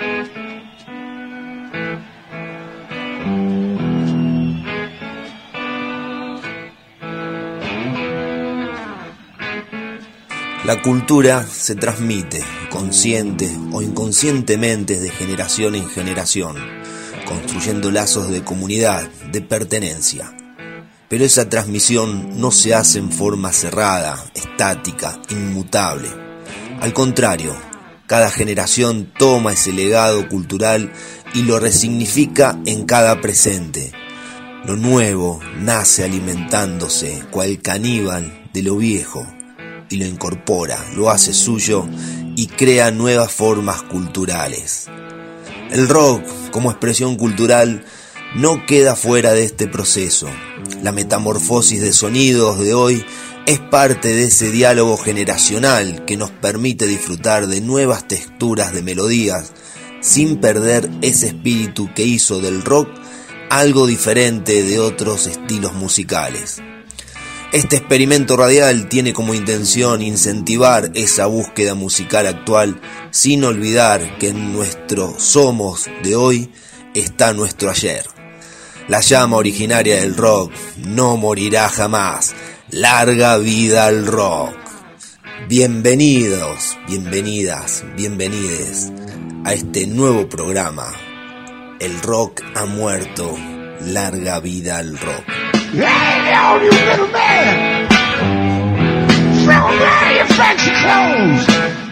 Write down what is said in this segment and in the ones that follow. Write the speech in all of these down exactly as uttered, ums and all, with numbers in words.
La cultura se transmite, consciente o inconscientemente, de generación en generación, construyendo lazos de comunidad, de pertenencia. Pero esa transmisión no se hace en forma cerrada, estática, inmutable. Al contrario, cada generación toma ese legado cultural y lo resignifica en cada presente. Lo nuevo nace alimentándose, cual caníbal, de lo viejo, y lo incorpora, lo hace suyo y crea nuevas formas culturales. El rock, como expresión cultural, no queda fuera de este proceso. La metamorfosis de sonidos de hoy es parte de ese diálogo generacional que nos permite disfrutar de nuevas texturas de melodías sin perder ese espíritu que hizo del rock algo diferente de otros estilos musicales. Este experimento radial tiene como intención incentivar esa búsqueda musical actual, sin olvidar que en nuestro somos de hoy está nuestro ayer. La llama originaria del rock no morirá jamás. Larga vida al rock. Bienvenidos, bienvenidas, bienvenides a este nuevo programa. El rock ha muerto. Larga vida al rock. Hey, all you little man, throw away your fancy clothes.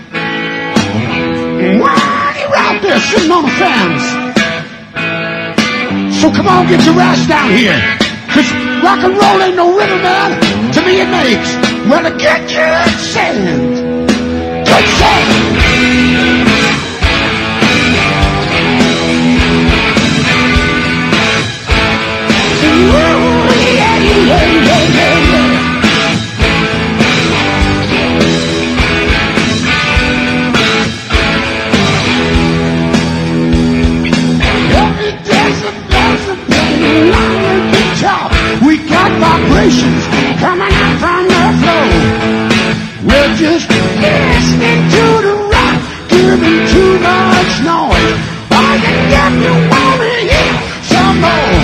Why you out there sitting on the fence? So come on, get your ass down here, cause rock and roll ain't no rhythm, man. To me it makes, well, to get your sand, good sand. Vibrations coming out from the floor. We're just listening to the rock, giving too much noise. All you get, you wanna hear some more.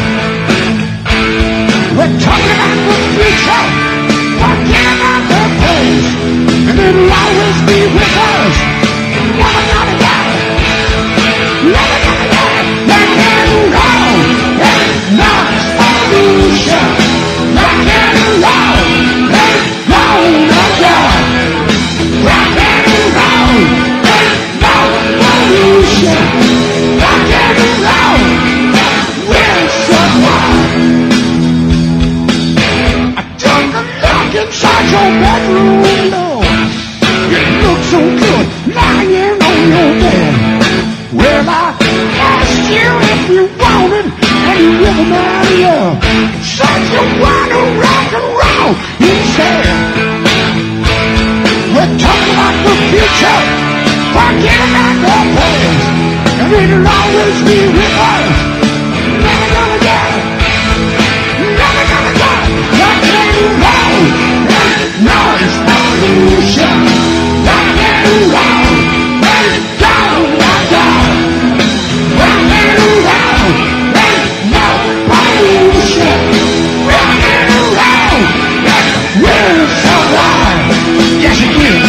We're talking about the future, forget about the past, and it'll always be with us. Never gonna die, never gonna die. Rock and roll, there's no solution. Rock and roll, there's no God. Rock and roll, there's no pollution. Rock and roll, we'll survive. I took a look inside your bedroom window. It looks so good lying on your bed. Well, I asked you if you wanted any rhythm out of you. Said you wanna rock and roll instead. We're talking about the future, forget about the past, and it'll always be with us. Never gonna die, never gonna die. Rock and roll, there's no solution. Rock and roll, there's no God. Rock and roll, there's no pollution. Rock and roll, we'll survive. Yes, it will.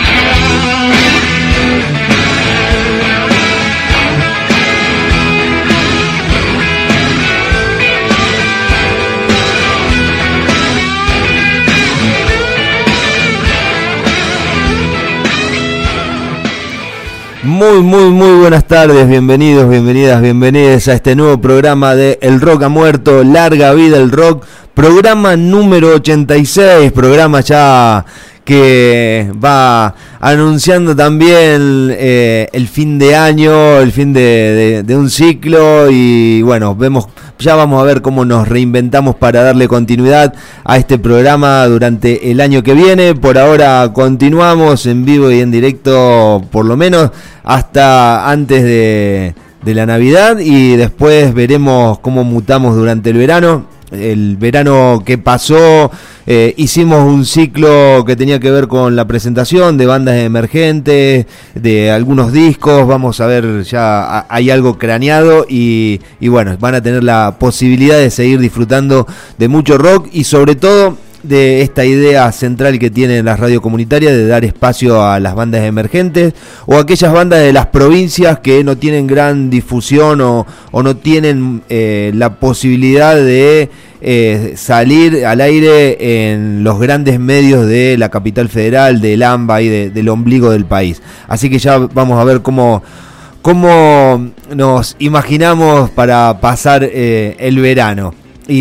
Muy, muy, muy buenas tardes, bienvenidos, bienvenidas, bienvenidas a este nuevo programa de El Rock ha muerto, larga vida el rock, programa número ochenta y seis, programa ya que va anunciando también eh, el fin de año, el fin de, de, de un ciclo y bueno, vemos, ya vamos a ver cómo nos reinventamos para darle continuidad a este programa durante el año que viene. Por ahora continuamos en vivo y en directo, por lo menos hasta antes de, de la Navidad, y después veremos cómo mutamos durante el verano. el verano que pasó. Eh, hicimos un ciclo que tenía que ver con la presentación de bandas emergentes, de algunos discos. Vamos a ver, ya hay algo craneado y, y bueno, van a tener la posibilidad de seguir disfrutando de mucho rock y sobre todo de esta idea central que tienen las radios comunitarias de dar espacio a las bandas emergentes o aquellas bandas de las provincias que no tienen gran difusión o, o no tienen eh, la posibilidad de eh, salir al aire en los grandes medios de la capital federal, del AMBA y de, del ombligo del país. Así que ya vamos a ver cómo cómo nos imaginamos para pasar eh, el verano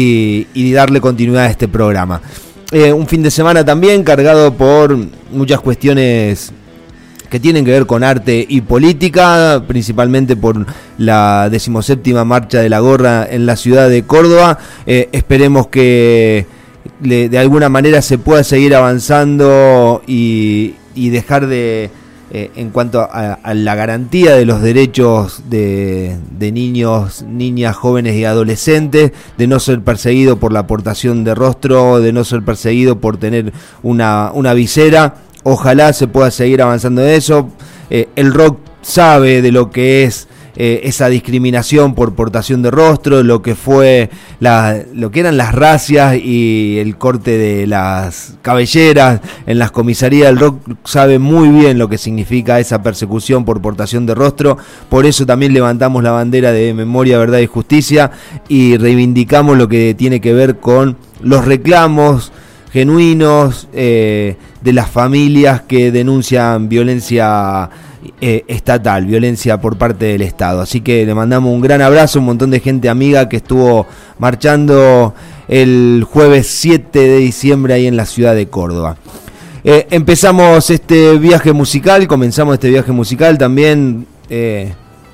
y, y darle continuidad a este programa. Eh, un fin de semana también cargado por muchas cuestiones que tienen que ver con arte y política, principalmente por la decimoséptima marcha de la gorra en la ciudad de Córdoba. Eh, esperemos que le, de alguna manera se pueda seguir avanzando y, y dejar de... Eh, en cuanto a, a la garantía de los derechos de, de niños, niñas, jóvenes y adolescentes, de no ser perseguido por la aportación de rostro, de no ser perseguido por tener una, una visera. Ojalá se pueda seguir avanzando en eso. Eh, el rock sabe de lo que es eh, esa discriminación por portación de rostro, lo que fue la, lo que eran las racias y el corte de las cabelleras en las comisarías. El rock sabe muy bien lo que significa esa persecución por portación de rostro. Por eso también levantamos la bandera de memoria, verdad y justicia y reivindicamos lo que tiene que ver con los reclamos genuinos eh, de las familias que denuncian violencia eh, estatal, violencia por parte del Estado. Así que le mandamos un gran abrazo, un montón de gente amiga que estuvo marchando el jueves siete de diciembre ahí en la ciudad de Córdoba. Eh, empezamos este viaje musical, comenzamos este viaje musical también eh,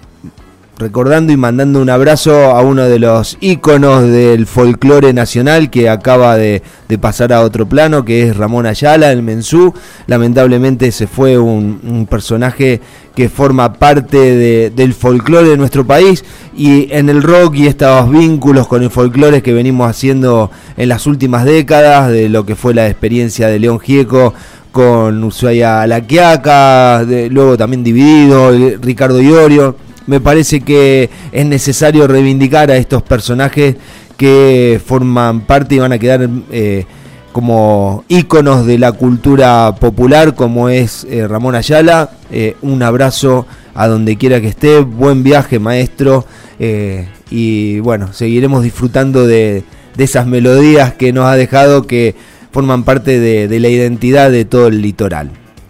recordando y mandando un abrazo a uno de los íconos del folclore nacional que acaba de, de pasar a otro plano, que es Ramón Ayala, el Mensú. Lamentablemente se fue un, un personaje que forma parte de, del folclore de nuestro país, y en el rock y estos vínculos con el folclore que venimos haciendo en las últimas décadas, de lo que fue la experiencia de León Gieco con Ushuaia La Quiaca, de, luego también Dividido, Ricardo Iorio. Me parece que es necesario reivindicar a estos personajes que forman parte y van a quedar eh, como íconos de la cultura popular, como es eh, Ramón Ayala. Eh, un abrazo a donde quiera que esté, buen viaje, maestro, eh, y bueno, seguiremos disfrutando de, de esas melodías que nos ha dejado, que forman parte de, de la identidad de todo el litoral.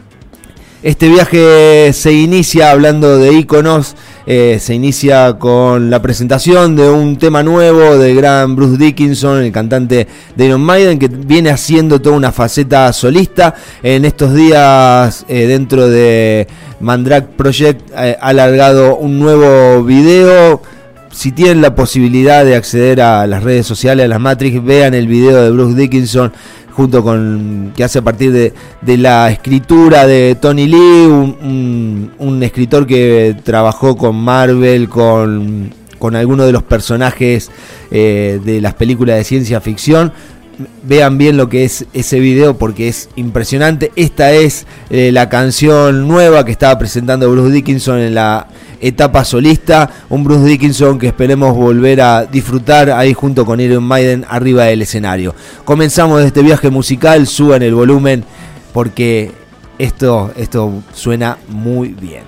Este viaje se inicia hablando de íconos, eh, se inicia con la presentación de un tema nuevo del gran Bruce Dickinson, el cantante de Iron Maiden, que viene haciendo toda una faceta solista. En estos días, eh, dentro de Mandrake Project, eh, ha largado un nuevo video. Si tienen la posibilidad de acceder a las redes sociales, a las Matrix, vean el video de Bruce Dickinson, junto con, que hace a partir de, de la escritura de Tony Lee, un, un, un escritor que trabajó con Marvel, con, con algunos de los personajes eh, de las películas de ciencia ficción. Vean bien lo que es ese video porque es impresionante. Esta es eh, la canción nueva que estaba presentando Bruce Dickinson en la etapa solista, un Bruce Dickinson que esperemos volver a disfrutar ahí junto con Iron Maiden arriba del escenario. Comenzamos este viaje musical, suban el volumen porque esto, esto suena muy bien.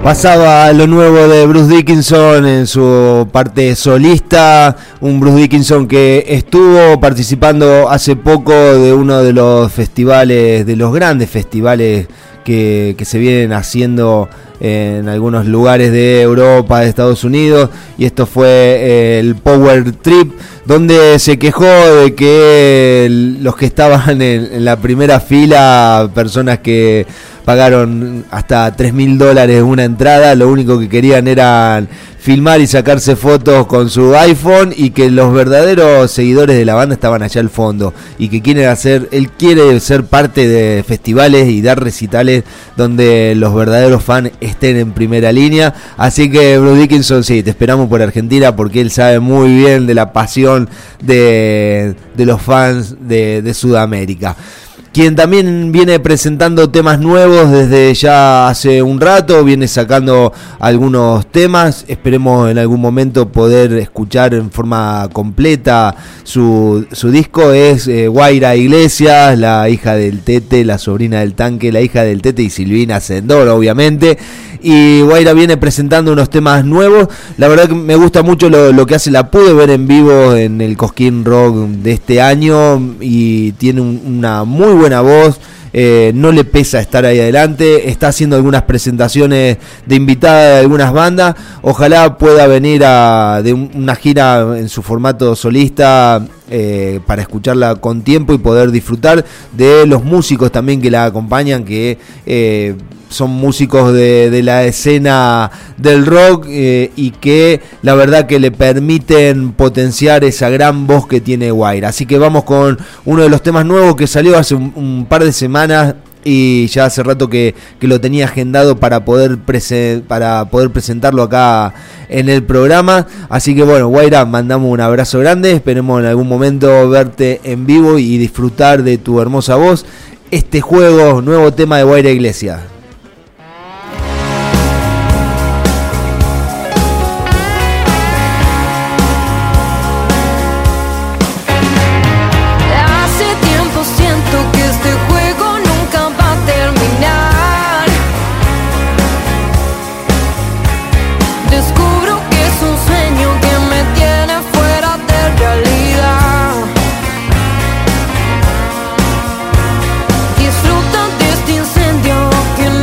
Pasaba lo nuevo de Bruce Dickinson en su parte solista, un Bruce Dickinson que estuvo participando hace poco de uno de los festivales, de los grandes festivales que, que se vienen haciendo en algunos lugares de Europa, de Estados Unidos, y esto fue el Power Trip, donde se quejó de que los que estaban en, en la primera fila, personas que pagaron hasta tres mil dólares una entrada, lo único que querían era filmar y sacarse fotos con su iPhone, y que los verdaderos seguidores de la banda estaban allá al fondo, y que quieren hacer, él quiere ser parte de festivales y dar recitales donde los verdaderos fans estén en primera línea. Así que Bruce Dickinson, sí, te esperamos por Argentina, porque él sabe muy bien de la pasión de, de los fans de, de Sudamérica. Quien también viene presentando temas nuevos desde ya hace un rato, viene sacando algunos temas, esperemos en algún momento poder escuchar en forma completa su, su disco, es eh, Guaira Iglesias, la hija del Tete, la sobrina del Tanque, la hija del Tete y Silvina Sendor, obviamente. Y Guaira viene presentando unos temas nuevos. La verdad que me gusta mucho lo, lo que hace. La pude ver en vivo en el Cosquín Rock de este año y tiene un, una muy buena voz. Eh, no le pesa estar ahí adelante, está haciendo algunas presentaciones de invitada de algunas bandas. Ojalá pueda venir a de un, una gira en su formato solista, eh, para escucharla con tiempo y poder disfrutar de los músicos también que la acompañan, que eh, son músicos de, de la escena del rock, eh, y que la verdad que le permiten potenciar esa gran voz que tiene Guaira. Así que vamos con uno de los temas nuevos que salió hace un, un par de semanas, y ya hace rato que, que lo tenía agendado para poder prese- para poder presentarlo acá en el programa. Así que bueno, Guaira, mandamos un abrazo grande, esperemos en algún momento verte en vivo y disfrutar de tu hermosa voz. Este juego, nuevo tema de Guaira Iglesias. Disfruta de este incendio que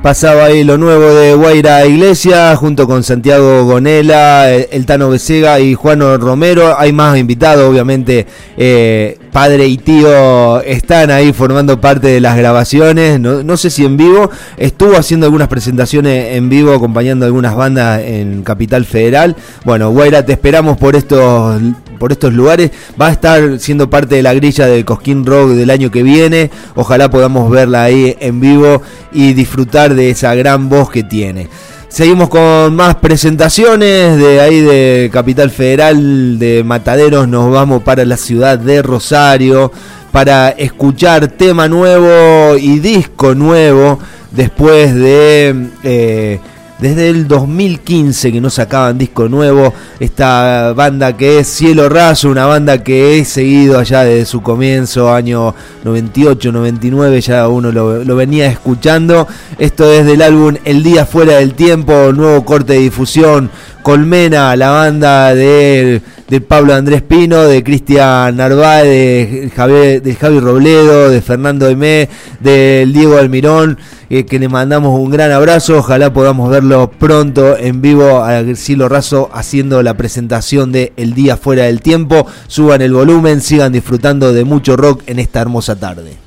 Pasaba ahí lo nuevo de Guaira Iglesias junto con Santiago Gonela, el, el Tano Becega y Juan Romero. Hay más invitados, obviamente. Eh, padre y tío están ahí formando parte de las grabaciones. No, no sé si en vivo. Estuvo haciendo algunas presentaciones en vivo, acompañando a algunas bandas en Capital Federal. Bueno, Guaira, te esperamos por estos por estos lugares. Va a estar siendo parte de la grilla del Cosquín Rock del año que viene. Ojalá podamos verla ahí en vivo y disfrutar de esa gran voz que tiene. Seguimos con más presentaciones de ahí de Capital Federal, de Mataderos. Nos vamos para la ciudad de Rosario para escuchar tema nuevo y disco nuevo después de... Eh, Desde el dos mil quince que no sacaban disco nuevo, esta banda que es Cielo Raso, una banda que he seguido allá desde su comienzo, año noventa y ocho, noventa y nueve, ya uno lo, lo venía escuchando. Esto es del álbum El Día Fuera del Tiempo, nuevo corte de difusión. Colmena, la banda de, de Pablo Andrés Pino, de Cristian Narváez, de Javier, de Javi Robledo, de Fernando Emé, del Diego Almirón, eh, que le mandamos un gran abrazo. Ojalá podamos verlo pronto en vivo a Cielo Raso haciendo la presentación de El Día Fuera del Tiempo. Suban el volumen, sigan disfrutando de mucho rock en esta hermosa tarde.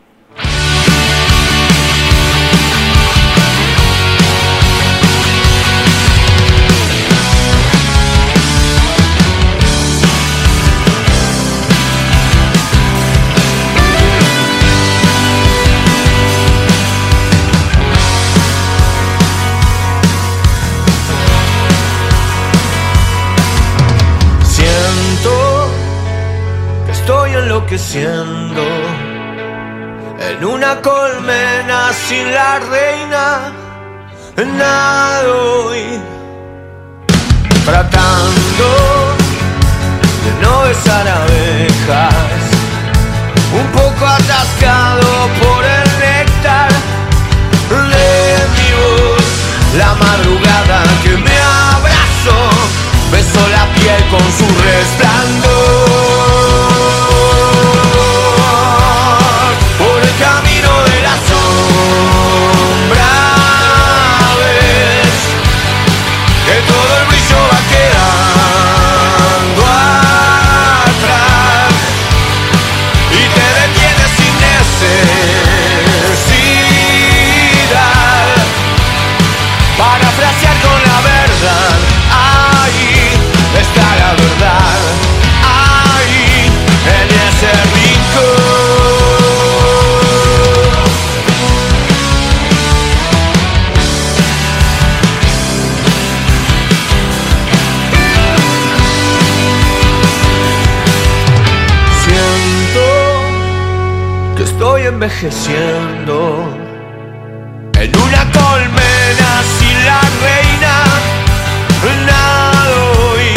Enloqueciendo en una colmena sin la reina, nado hoy tratando de no besar abejas, un poco atascado por el néctar de mi voz. La madrugada que me abrazó besó la piel con su resplandor. Envejeciendo en una colmena sin la reina, nado hoy.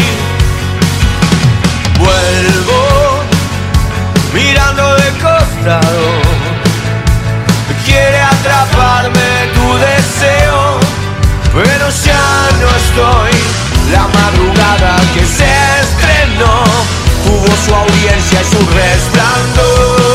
Vuelvo mirando de costado, quiere atraparme tu deseo, pero ya no estoy. La madrugada que se estrenó tuvo su audiencia y su resplandor.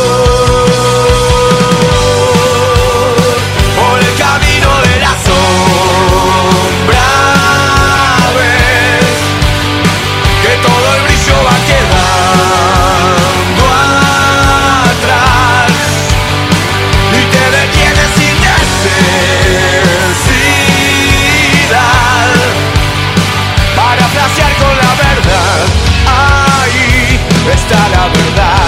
Con la verdad, ahí está la verdad.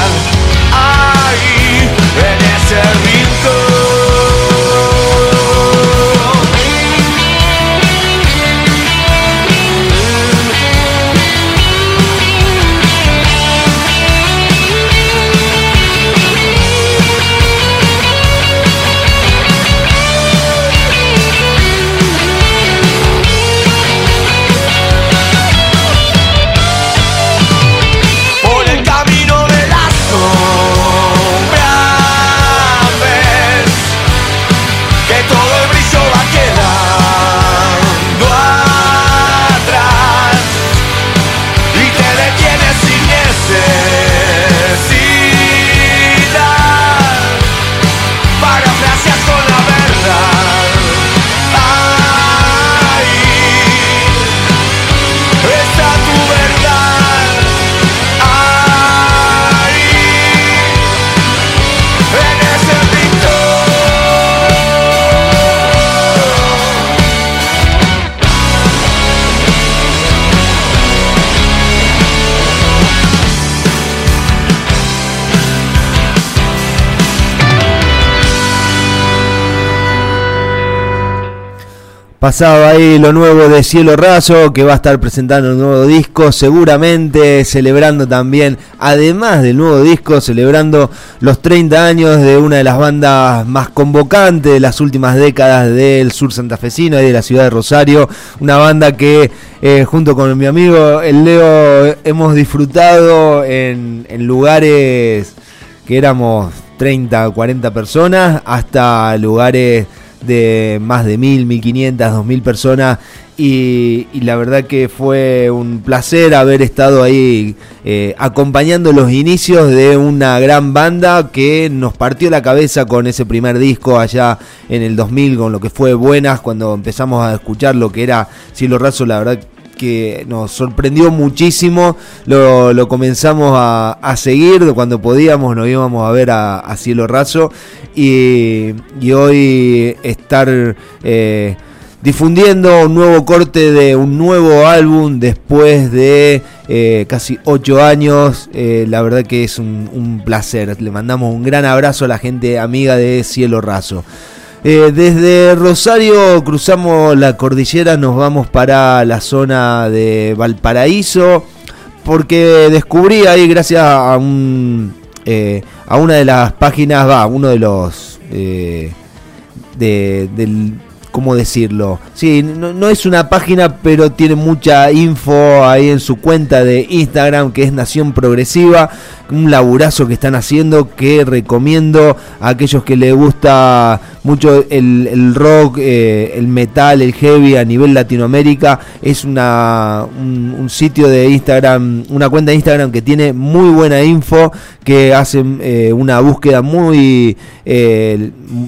Pasado ahí lo nuevo de Cielo Raso, que va a estar presentando un nuevo disco, seguramente celebrando también, además del nuevo disco, celebrando los treinta años de una de las bandas más convocantes de las últimas décadas del sur santafesino y de la ciudad de Rosario. Una banda que eh, junto con mi amigo el Leo hemos disfrutado en, en lugares que éramos treinta, cuarenta personas, hasta lugares de más de mil, mil quinientas, dos mil personas, y, y la verdad que fue un placer haber estado ahí eh, acompañando los inicios de una gran banda que nos partió la cabeza con ese primer disco allá en el dos mil, con lo que fue Buenas, cuando empezamos a escuchar lo que era Cielo Raso. La verdad que nos sorprendió muchísimo, lo, lo comenzamos a, a seguir, cuando podíamos nos íbamos a ver a, a Cielo Raso, y, y hoy estar eh, difundiendo un nuevo corte de un nuevo álbum después de eh, casi ocho años, eh, la verdad que es un, un placer. Le mandamos un gran abrazo a la gente amiga de Cielo Raso. Eh, desde Rosario cruzamos la cordillera, nos vamos para la zona de Valparaíso, porque descubrí ahí, gracias a un eh, a una de las páginas, va, uno de los eh, de, del ¿cómo decirlo? Sí, no, no es una página, pero tiene mucha info ahí en su cuenta de Instagram, que es Nación Progresiva, un laburazo que están haciendo, que recomiendo a aquellos que les gusta mucho el, el rock, eh, el metal, el heavy a nivel Latinoamérica. Es una un, un sitio de Instagram, una cuenta de Instagram que tiene muy buena info, que hacen eh, una búsqueda muy... Eh,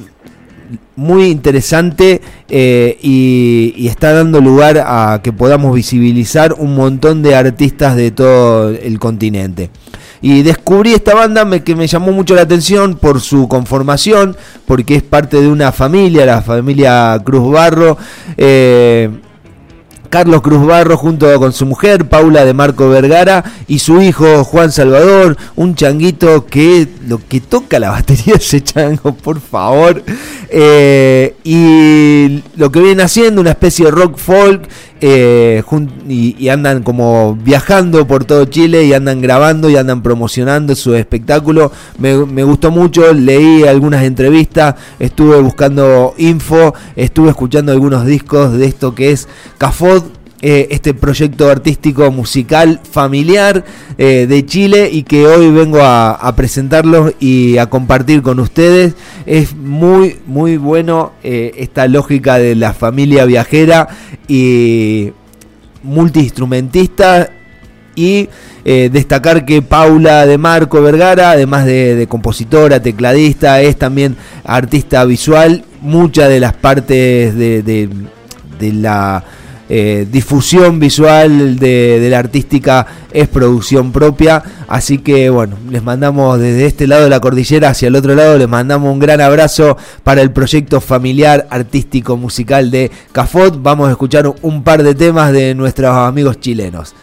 muy interesante eh, y, y está dando lugar a que podamos visibilizar un montón de artistas de todo el continente. Y descubrí esta banda me, que me llamó mucho la atención por su conformación, porque es parte de una familia, la familia Cruz Barro. eh, Carlos Cruz Barro junto con su mujer Paula de Marco Vergara y su hijo Juan Salvador, un changuito que lo que toca la batería ese chango, por favor, eh, y lo que vienen haciendo una especie de rock folk, eh, y, y andan como viajando por todo Chile y andan grabando y andan promocionando su espectáculo. Me, me gustó mucho, leí algunas entrevistas, estuve buscando info, estuve escuchando algunos discos de esto que es Cafod, eh, este proyecto artístico musical familiar eh, de Chile, y que hoy vengo a, a presentarlos y a compartir con ustedes. Es muy muy bueno eh, esta lógica de la familia viajera y multiinstrumentista. Y eh, destacar que Paula de Marco Vergara, además de, de compositora, tecladista, es también artista visual. Muchas de las partes de, de, de la eh, difusión visual de, de la artística es producción propia. Así que bueno, les mandamos desde este lado de la cordillera hacia el otro lado, les mandamos un gran abrazo para el proyecto familiar artístico musical de Cafod. Vamos a escuchar un par de temas de nuestros amigos chilenos.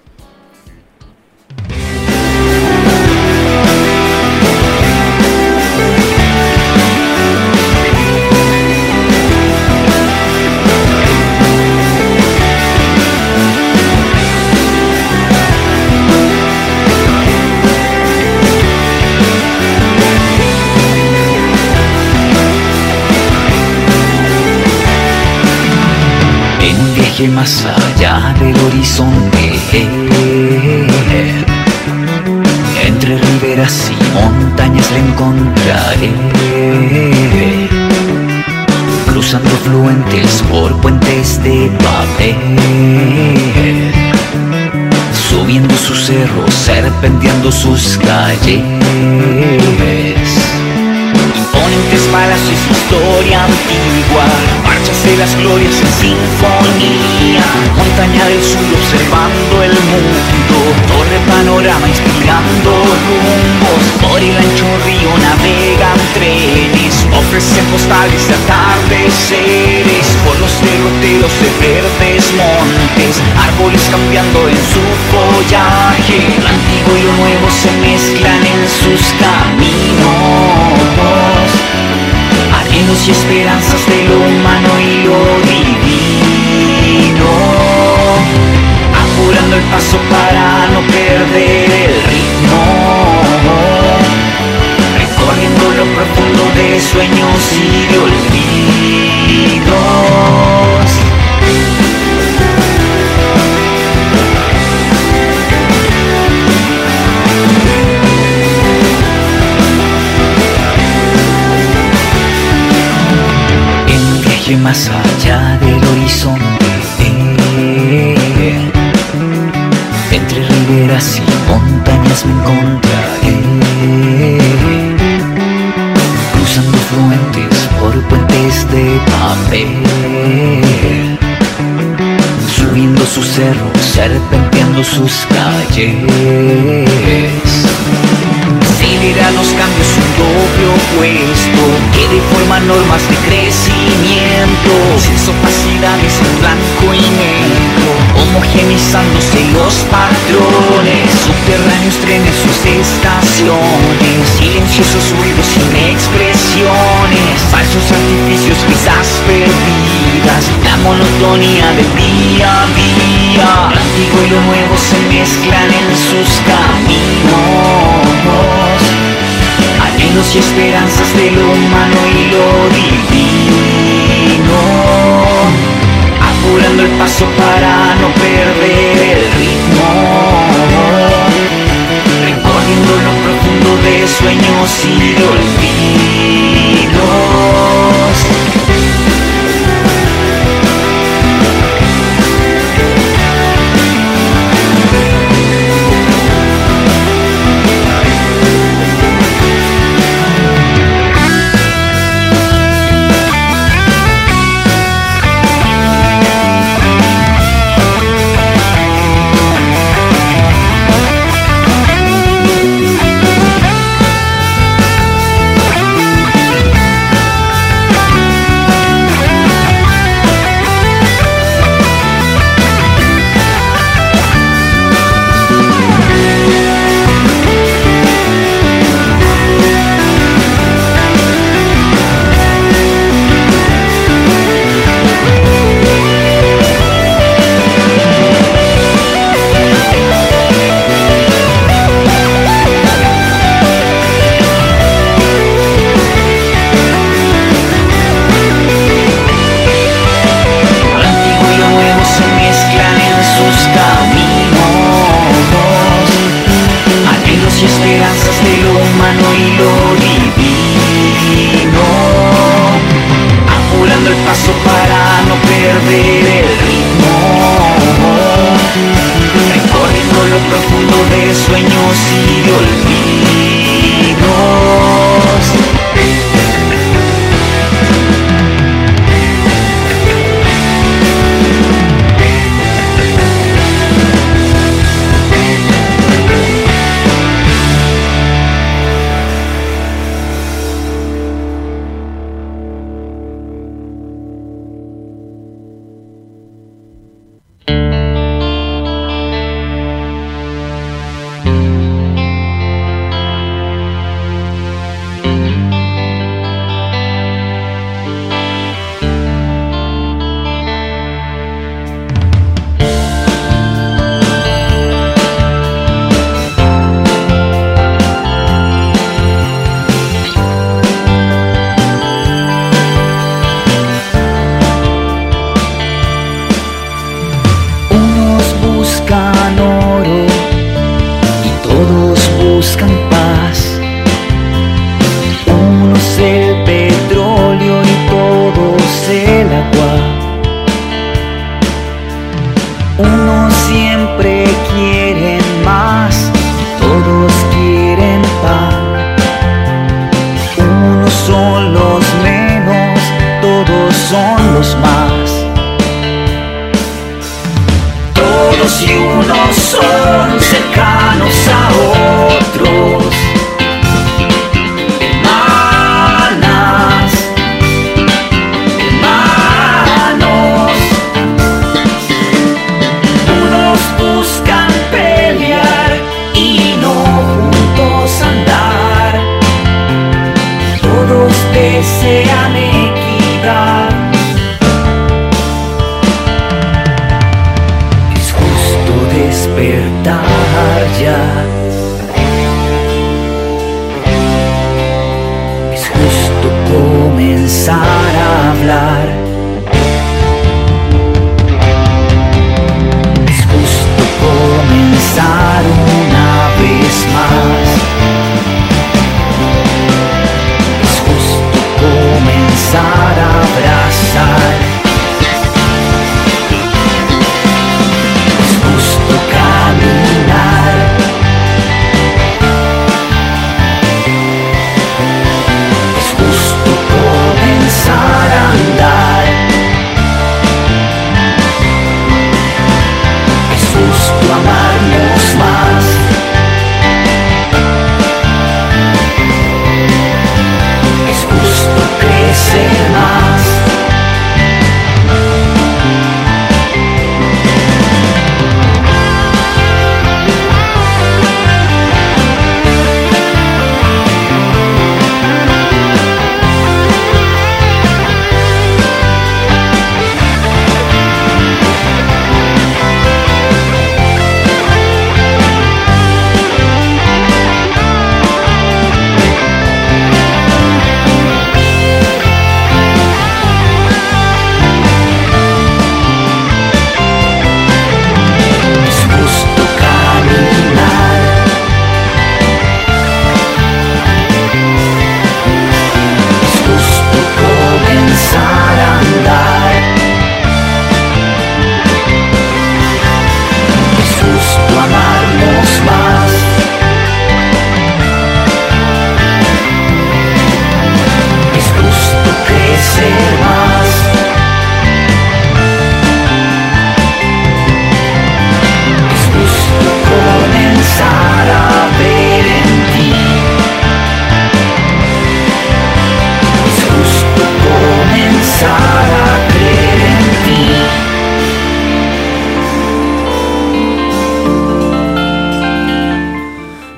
Más allá del horizonte, entre riberas y montañas la encontraré, cruzando fluentes por puentes de papel, subiendo sus cerros, serpenteando sus calles, imponentes palacios, historia antigua, marchas de las glorias en sinfonía, montaña del sur observando el mundo, torre panorama inspirando rumbos, por el ancho río navegan trenes, ofrecen postales de atardeceres, por los derroteros de verdes montes, árboles cambiando en su follaje, lo antiguo y lo nuevo se mezclan en sus caminos, anhelos y esperanzas de lo humano y lo divino. horizonte, eh. Entre riberas y montañas me encontraré, cruzando fluentes por puentes de papel, subiendo sus cerros, serpenteando sus calles. Acelera los cambios un doble opuesto que deforma normas de crecimiento, sin opacidades en blanco y negro, homogenizándose los patrones, subterráneos trenes, sus estaciones, silenciosos ruidos sin expresiones, falsos artificios, risas perdidas, la monotonía del día a día. Lo antiguo y lo nuevo se mezclan en sus caminos, anhelos y esperanzas de lo humano y lo divino, apurando el paso para no perder el ritmo, recorriendo lo profundo de sueños y de olvidos. Desean equidad. Es justo despertar.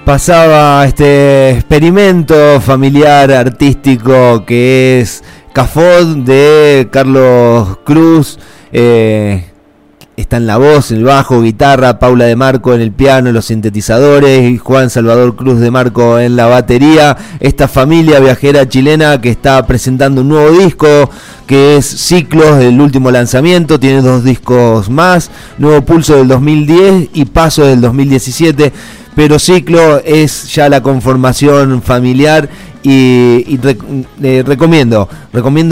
pasaba este experimento familiar artístico que es Cafod de Carlos Cruz. Eh, está en la voz, el bajo, guitarra, Paula de Marco en el piano, los sintetizadores y Juan Salvador Cruz de Marco en la batería. Esta familia viajera chilena que está presentando un nuevo disco que es Ciclos, el último lanzamiento. Tiene dos discos más, Nuevo Pulso del dos mil diez y Paso del dos mil diecisiete. Pero Ciclo es ya la conformación familiar y, y rec, eh, recomiendo, recomiendo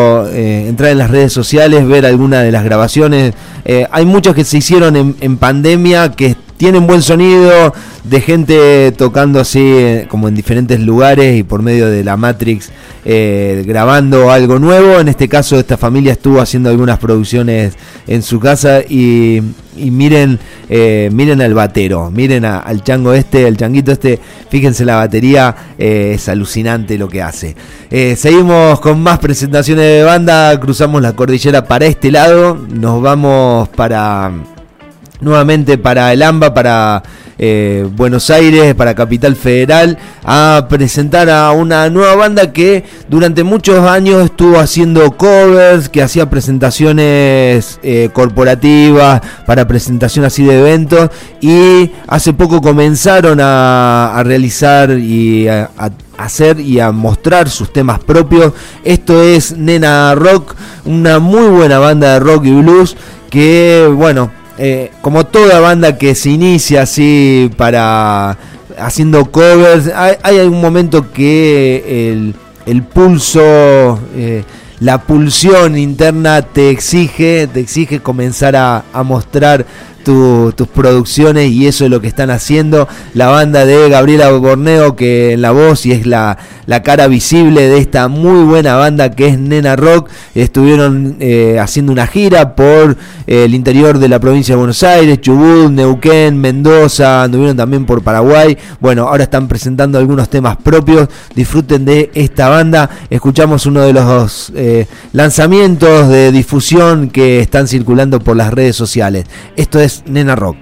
eh, entrar en las redes sociales, ver alguna de las grabaciones. Eh, hay muchas que se hicieron en, en pandemia que tienen buen sonido, de gente tocando así eh, como en diferentes lugares y por medio de la Matrix eh, grabando algo nuevo. En este caso esta familia estuvo haciendo algunas producciones en su casa y, y miren eh, miren al batero, miren a, al chango este, al changuito este, fíjense la batería, eh, es alucinante lo que hace. Eh, seguimos con más presentaciones de banda, cruzamos la cordillera para este lado, nos vamos para... nuevamente para el AMBA, para eh, Buenos Aires, para Capital Federal, a presentar a una nueva banda que durante muchos años estuvo haciendo covers, que hacía presentaciones eh, corporativas, para presentación así de eventos, y hace poco comenzaron a, a realizar y a, a hacer y a mostrar sus temas propios. Esto es Nena Rock, una muy buena banda de rock y blues que, bueno, Eh, como toda banda que se inicia así para haciendo covers, hay, hay algún momento que el, el pulso, eh, la pulsión interna te exige, te exige comenzar a, a mostrar tu, tus producciones, y eso es lo que están haciendo la banda de Gabriela Borneo, que en la voz y es la, la cara visible de esta muy buena banda que es Nena Rock. Estuvieron eh, haciendo una gira por eh, el interior de la provincia de Buenos Aires, Chubut, Neuquén, Mendoza, anduvieron también por Paraguay. Bueno, ahora están presentando algunos temas propios. Disfruten de esta banda. Escuchamos uno de los eh, lanzamientos de difusión que están circulando por las redes sociales. Esto es Nena Rock.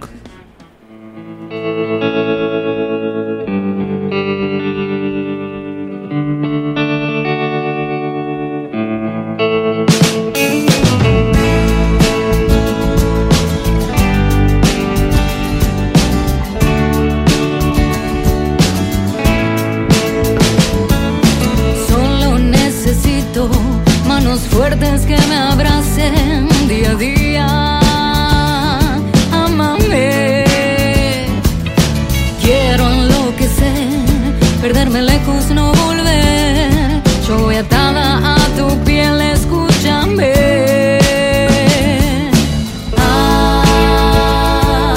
Solo necesito manos fuertes que me abracen día a día. Perderme lejos, no volver. Yo voy atada a tu piel, escúchame. Ah,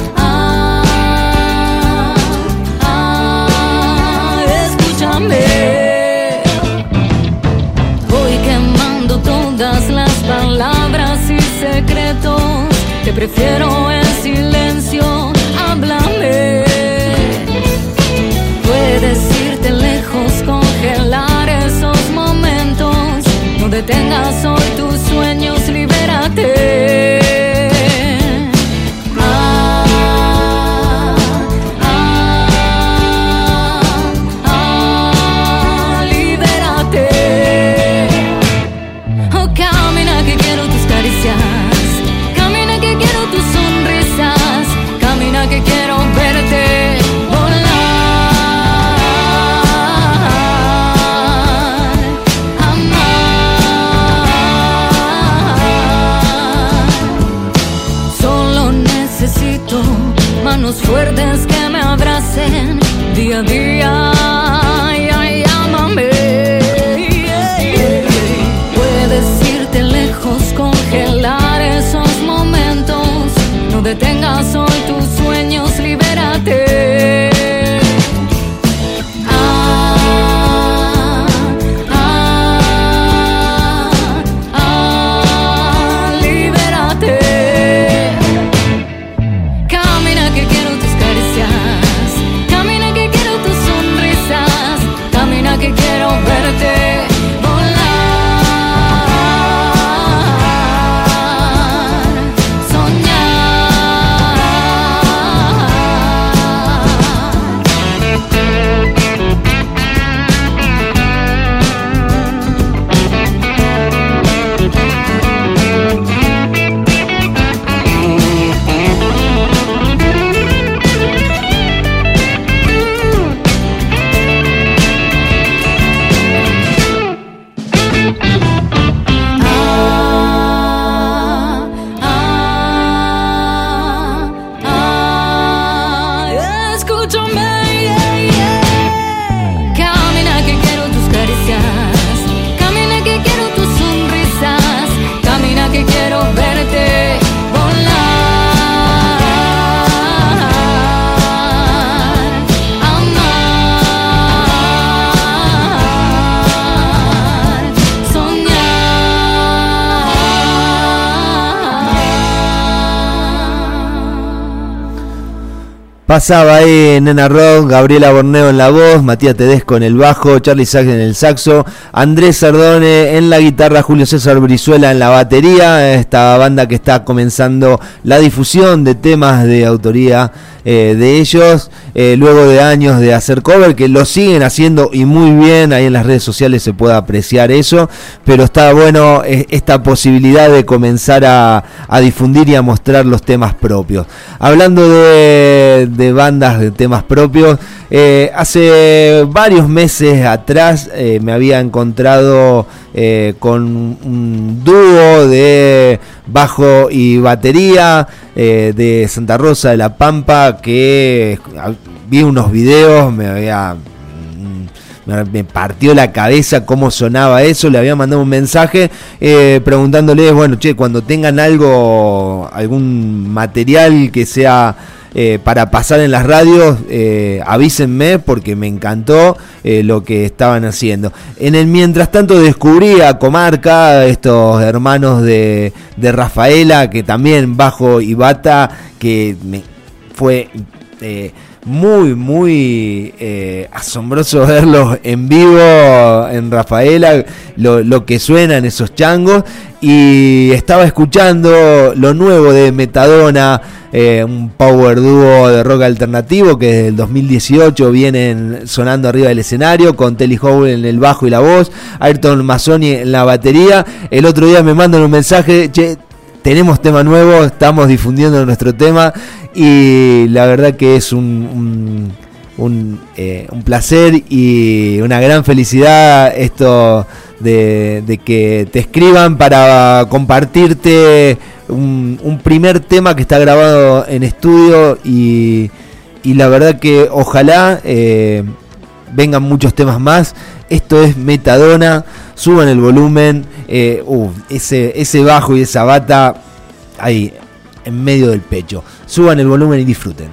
ah, ah, escúchame. Voy quemando todas las palabras y secretos. Te prefiero en silencio, háblame. Puedes irte lejos, congelar esos momentos. No detengas hoy tus sueños, libérate. Ah, ah, ah, libérate. Oh, camina que quiero tus caricias. Camina que quiero tus sonrisas. Camina que quiero verte volar. Manos fuertes que me abracen día a día. Ay, ay, ámame. Yeah, yeah. Puedes irte lejos, congelar esos momentos. No detengas hoy tus sueños, libérate. Ah, ah, ah, libérate. Camina que quiero tus caricias. Camina que quiero tus sonrisas. Camina que quiero verte volar. Soñar. Pasaba ahí Nena Rock, Gabriela Borneo en la voz, Matías Tedesco en el bajo, Charlie Sachs en el saxo, Andrés Sardone en la guitarra, Julio César Brizuela en la batería. Esta banda que está comenzando la difusión de temas de autoría eh, de ellos, eh, luego de años de hacer cover, que lo siguen haciendo y muy bien. Ahí en las redes sociales se puede apreciar eso, pero está bueno eh, esta posibilidad de comenzar a, a difundir y a mostrar los temas propios. Hablando de de bandas de temas propios, eh, hace varios meses atrás eh, me había encontrado eh, con un dúo de bajo y batería eh, de Santa Rosa de la Pampa, que eh, vi unos videos, me había me partió la cabeza cómo sonaba eso. Le había mandado un mensaje eh, preguntándoles, bueno, che, cuando tengan algo, algún material que sea Eh, para pasar en las radios, eh, avísenme, porque me encantó eh, lo que estaban haciendo. En el mientras tanto descubrí a Comarca, estos hermanos de, de Rafaela, que también bajo y bata, que me fue eh, muy muy eh, asombroso verlos en vivo en Rafaela, lo, lo que suenan esos changos. Y estaba escuchando lo nuevo de Metadona, eh, un power dúo de rock alternativo que desde el dos mil dieciocho vienen sonando arriba del escenario, con Telly Howell en el bajo y la voz, Ayrton Mazzoni en la batería. El otro día me mandan un mensaje, che, tenemos tema nuevo, estamos difundiendo nuestro tema, y la verdad que es un, un, un, eh, un placer y una gran felicidad esto de, de que te escriban para compartirte un, un primer tema que está grabado en estudio, y, y la verdad que ojalá eh, vengan muchos temas más. Esto es Metadona, suban el volumen, eh, uh, ese, ese bajo y esa bata ahí en medio del pecho. Suban el volumen y disfruten.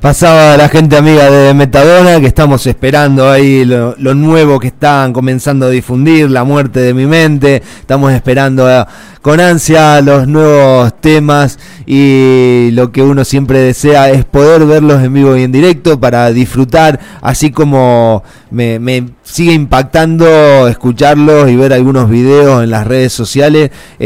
Pasaba la gente amiga de Metadona, que estamos esperando ahí lo, lo nuevo que están comenzando a difundir, La muerte de mi mente. Estamos esperando a, con ansia los nuevos temas, y lo que uno siempre desea es poder verlos en vivo y en directo para disfrutar, así como me, me sigue impactando escucharlos y ver algunos videos en las redes sociales,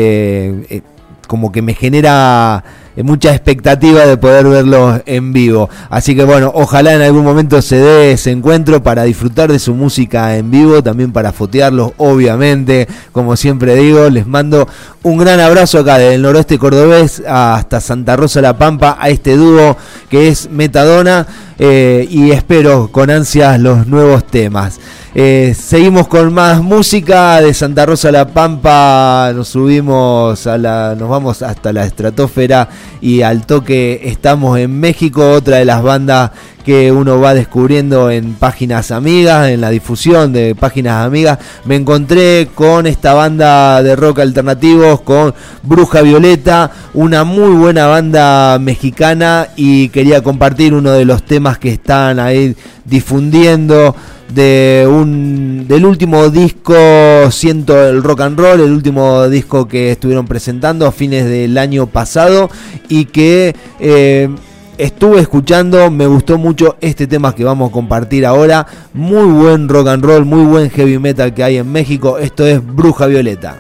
eh, eh, como que me genera mucha expectativa de poder verlos en vivo. Así que bueno, ojalá en algún momento se dé ese encuentro para disfrutar de su música en vivo, también para fotearlos, obviamente. Como siempre digo, les mando un gran abrazo acá desde el noroeste cordobés hasta Santa Rosa La Pampa a este dúo que es Metadona, eh, y espero con ansias los nuevos temas. Eh, seguimos con más música de Santa Rosa La Pampa, nos subimos a la, nos vamos hasta la estratosfera y al toque estamos en México, otra de las bandas que uno va descubriendo en páginas amigas, en la difusión de páginas amigas. Me encontré con esta banda de rock alternativos, con Bruja Violeta, una muy buena banda mexicana, y quería compartir uno de los temas que están ahí difundiendo de un del último disco Siento el Rock and Roll, el último disco que estuvieron presentando a fines del año pasado, y que eh, estuve escuchando. Me gustó mucho este tema que vamos a compartir ahora. Muy buen rock and roll, muy buen heavy metal que hay en México. Esto es Bruja Violeta.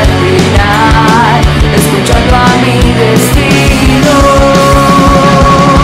Escuchando a mi destino.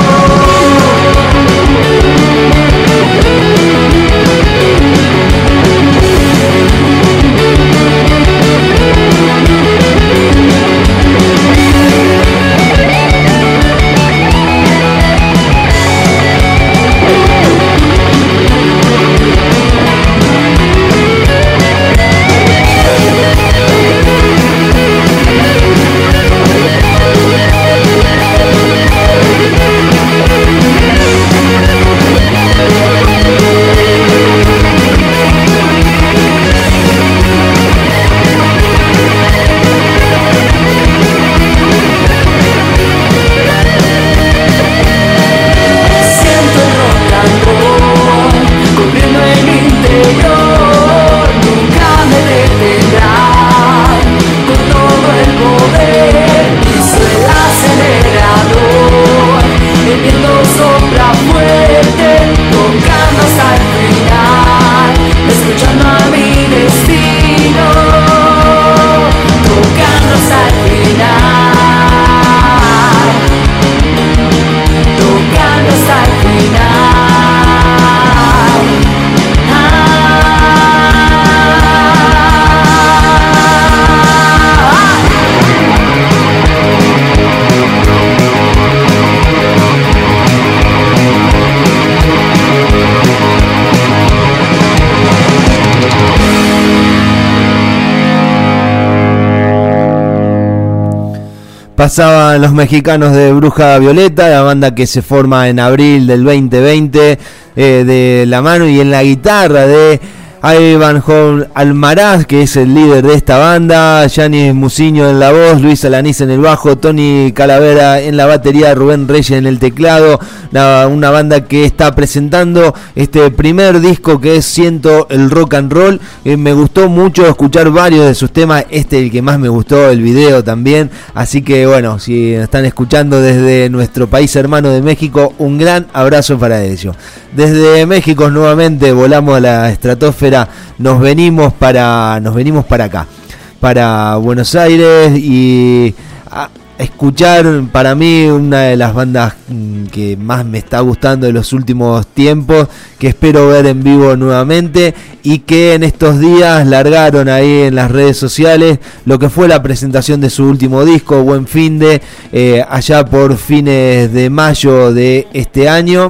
pasaban los mexicanos de Bruja Violeta, la banda que se forma en abril del veinte veinte, eh, de la mano y en la guitarra de Ivanhoe Almaraz, que es el líder de esta banda, Yanis Musiño en la voz, Luis Alanís en el bajo, Tony Calavera en la batería, Rubén Reyes en el teclado. Una, una banda que está presentando este primer disco que es Siento el Rock and Roll. Eh, me gustó mucho escuchar varios de sus temas, este el que más me gustó, el video también. Así que bueno, si están escuchando desde nuestro país hermano de México, un gran abrazo para ellos. Desde México nuevamente volamos a la estratosfera, nos venimos para, nos venimos para acá, para Buenos Aires, y a escuchar para mí una de las bandas que más me está gustando de los últimos tiempos, que espero ver en vivo nuevamente, y que en estos días largaron ahí en las redes sociales lo que fue la presentación de su último disco, Buen Finde, eh, allá por fines de mayo de este año.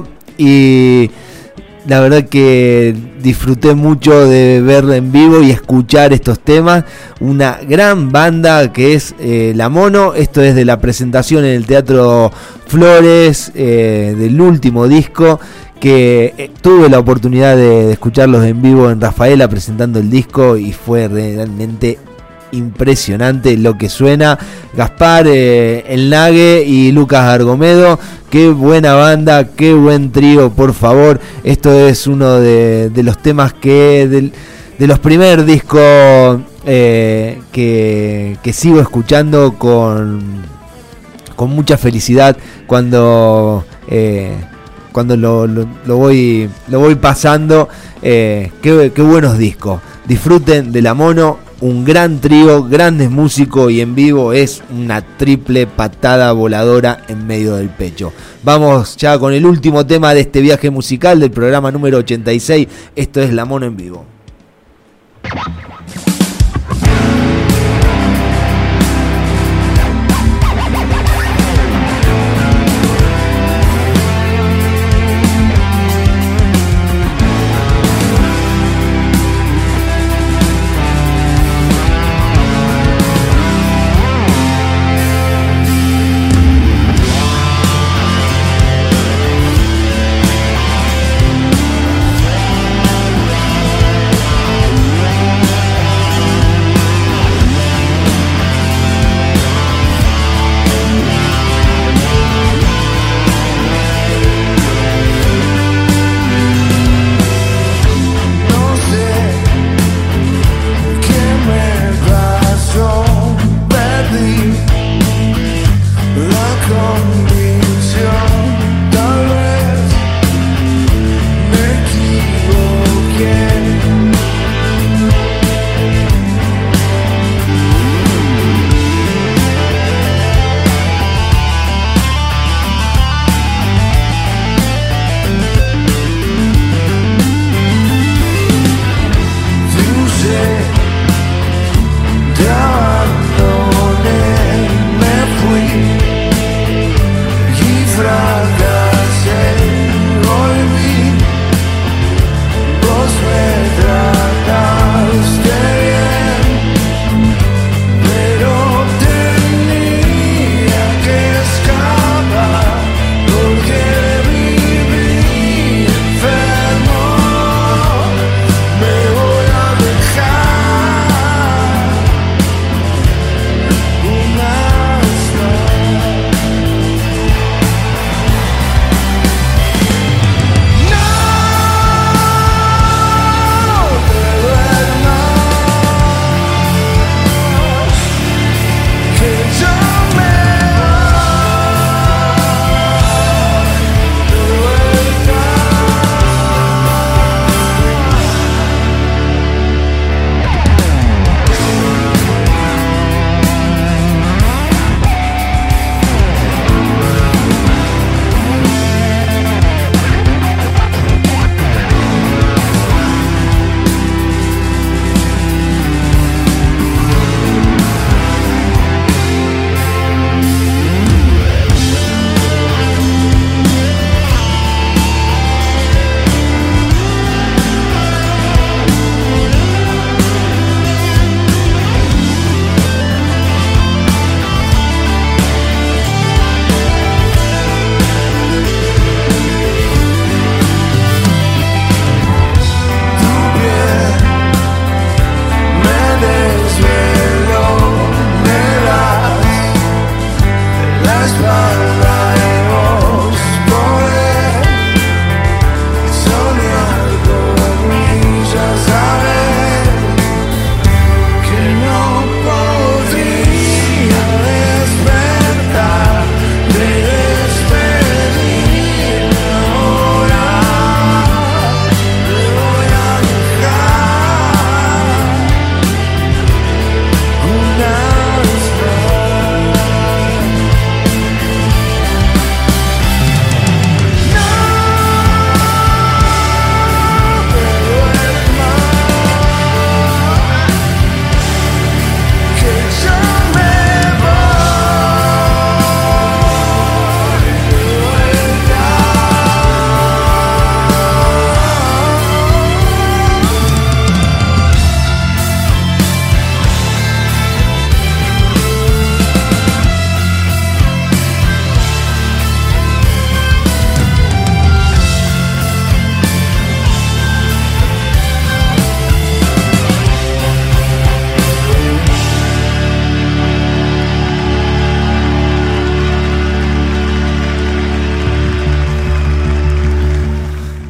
Y la verdad que disfruté mucho de verla en vivo y escuchar estos temas. Una gran banda que es eh, La Mono. Esto es de la presentación en el Teatro Flores, eh, del último disco, que eh, tuve la oportunidad de, de escucharlos en vivo en Rafaela presentando el disco, y fue realmente impresionante lo que suena. Gaspar, eh, El Nague y Lucas Argomedo, qué buena banda, qué buen trío, por favor. Esto es uno de, de los temas que de, de los primeros discos eh, que, que sigo escuchando con, con mucha felicidad cuando eh, cuando lo, lo, lo voy lo voy pasando. Eh, qué, qué buenos discos. Disfruten de La Mono, un gran trío, grandes músicos, y en vivo es una triple patada voladora en medio del pecho. Vamos ya con el último tema de este viaje musical del programa número ochenta y seis. Esto es La Mono en vivo. We'll be right back.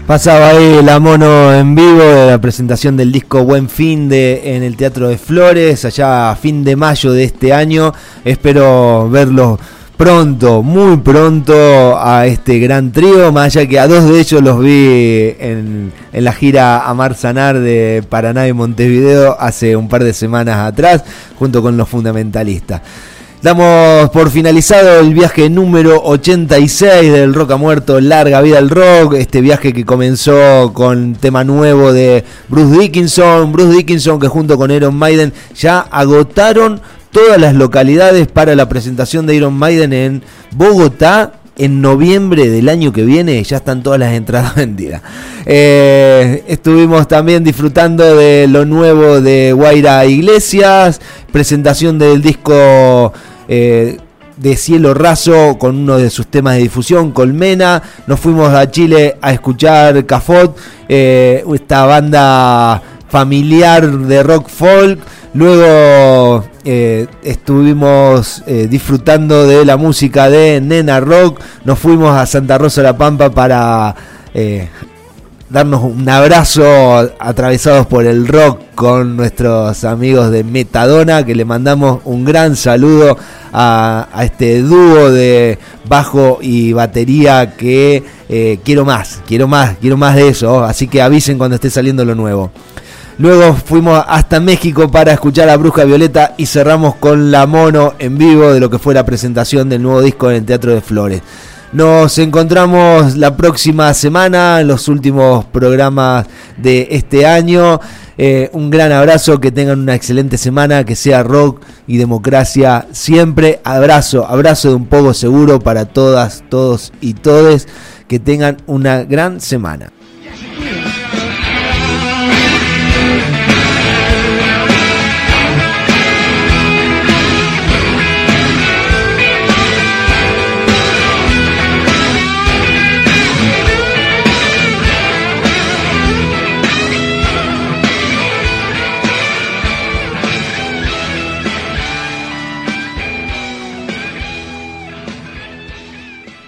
Pasaba ahí la Mono en vivo de la presentación del disco Buen Fin de en el Teatro de Flores, allá a fin de mayo de este año. Espero verlos pronto, muy pronto a este gran trío, más allá que a dos de ellos los vi en, en la gira Amar Sanar de Paraná y Montevideo hace un par de semanas atrás, junto con los Fundamentalistas. Damos por finalizado el viaje número ochenta y seis del Rock ha Muerto, Larga Vida al Rock, este viaje que comenzó con tema nuevo de Bruce Dickinson, Bruce Dickinson que junto con Iron Maiden ya agotaron todas las localidades para la presentación de Iron Maiden en Bogotá en noviembre del año que viene. Ya están todas las entradas vendidas. Eh, estuvimos también disfrutando de lo nuevo de Guaira Iglesias, presentación del disco eh, de Cielo Raso con uno de sus temas de difusión, Colmena. Nos fuimos a Chile a escuchar Cafot, eh, esta banda familiar de rock folk. Luego eh, estuvimos eh, disfrutando de la música de Nena Rock. Nos fuimos a Santa Rosa de la Pampa para eh, darnos un abrazo atravesados por el rock con nuestros amigos de Metadona, que le mandamos un gran saludo a, a este dúo de bajo y batería que eh, quiero más, quiero más, quiero más de eso. Así que avisen cuando esté saliendo lo nuevo. Luego fuimos hasta México para escuchar a Bruja Violeta y cerramos con La Mono en vivo de lo que fue la presentación del nuevo disco en el Teatro de Flores. Nos encontramos la próxima semana en los últimos programas de este año. Eh, un gran abrazo, que tengan una excelente semana, que sea rock y democracia siempre. Abrazo, abrazo de un poco seguro para todas, todos y todes. Que tengan una gran semana.